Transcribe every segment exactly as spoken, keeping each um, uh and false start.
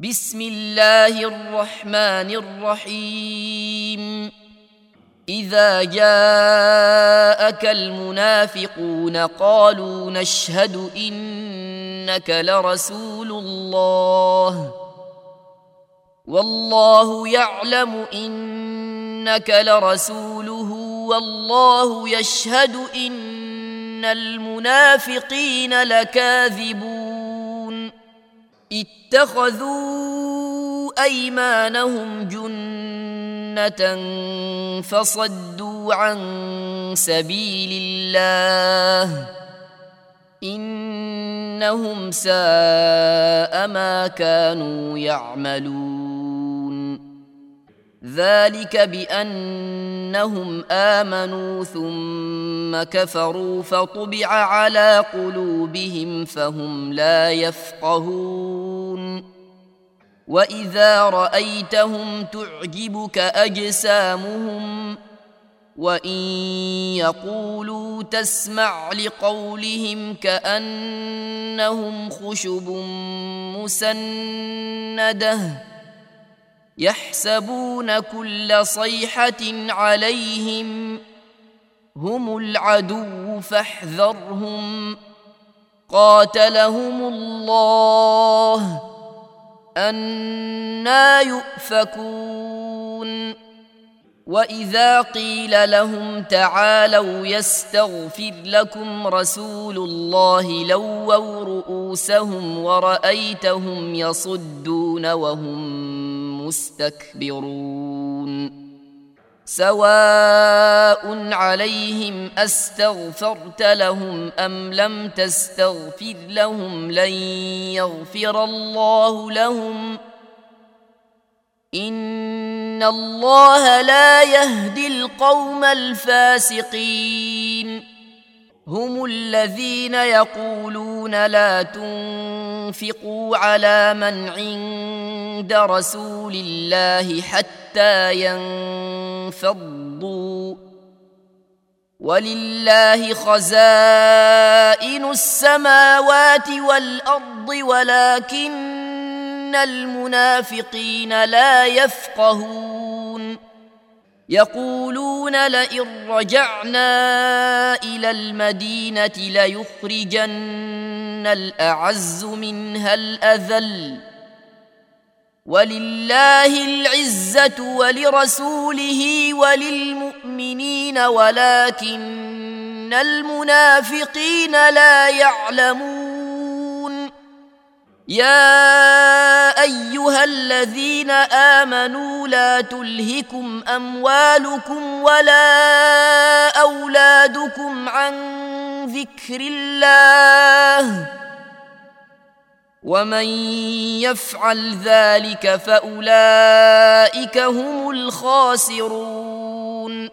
بسم الله الرحمن الرحيم. إذا جاءك المنافقون قالوا نشهد إنك لرسول الله والله يعلم إنك لرسوله والله يشهد إن المنافقين لكاذبون. اتخذوا أيمانهم جنة فصدوا عن سبيل الله إنهم ساء ما كانوا يعملون. ذلك بأنهم آمنوا ثم كفروا فطبع على قلوبهم فهم لا يفقهون. وإذا رأيتهم تعجبك أجسامهم وإن يقولوا تسمع لقولهم كأنهم خشب مسندة يحسبون كل صيحة عليهم هم العدو فاحذرهم قاتلهم الله أنى يؤفكون. وإذا قيل لهم تعالوا يستغفر لكم رسول الله لووا رؤوسهم ورأيتهم يصدون وهم مستكبرون. سواء عليهم أستغفرت لهم أم لم تستغفر لهم لن يغفر الله لهم إن الله لا يهدي القوم الفاسقين. هم الذين يقولون لا تنفقوا على من عند رسول الله حتى ينفضوا ولله خزائن السماوات والأرض ولكن المنافقين لا يفقهون. يقولون لئن رجعنا إلى المدينة ليخرجن الأعز منها الأذل ولله العزة ولرسوله وللمؤمنين ولكن المنافقين لا يعلمون. يا أيها الذين آمنوا لا تلهكم أموالكم ولا أولادكم عن ذكر الله ومن يفعل ذلك فأولئك هم الخاسرون.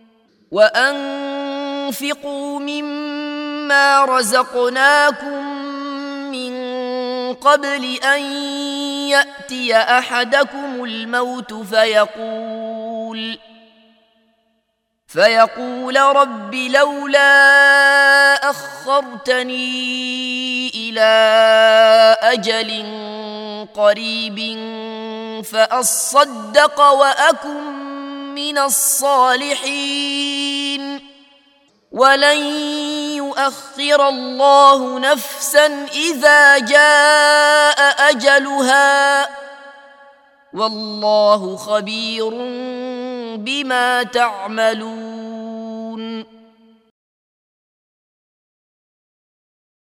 وأنفقوا مما رزقناكم من قبل أن يأتي أحدكم الموت فيقول فيقول رب لولا أخرتني إلى أجل قريب فأصدق وأكن من الصالحين ولن يؤخر الله نفسا إذا جاء أجلها والله خبير بما تعملون.